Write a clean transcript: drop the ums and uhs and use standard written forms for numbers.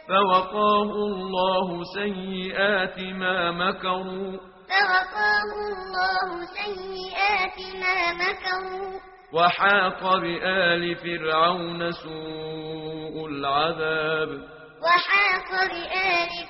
فوقاه الله سيئات ما مكروا وحاق بآل فرعون سوء العذاب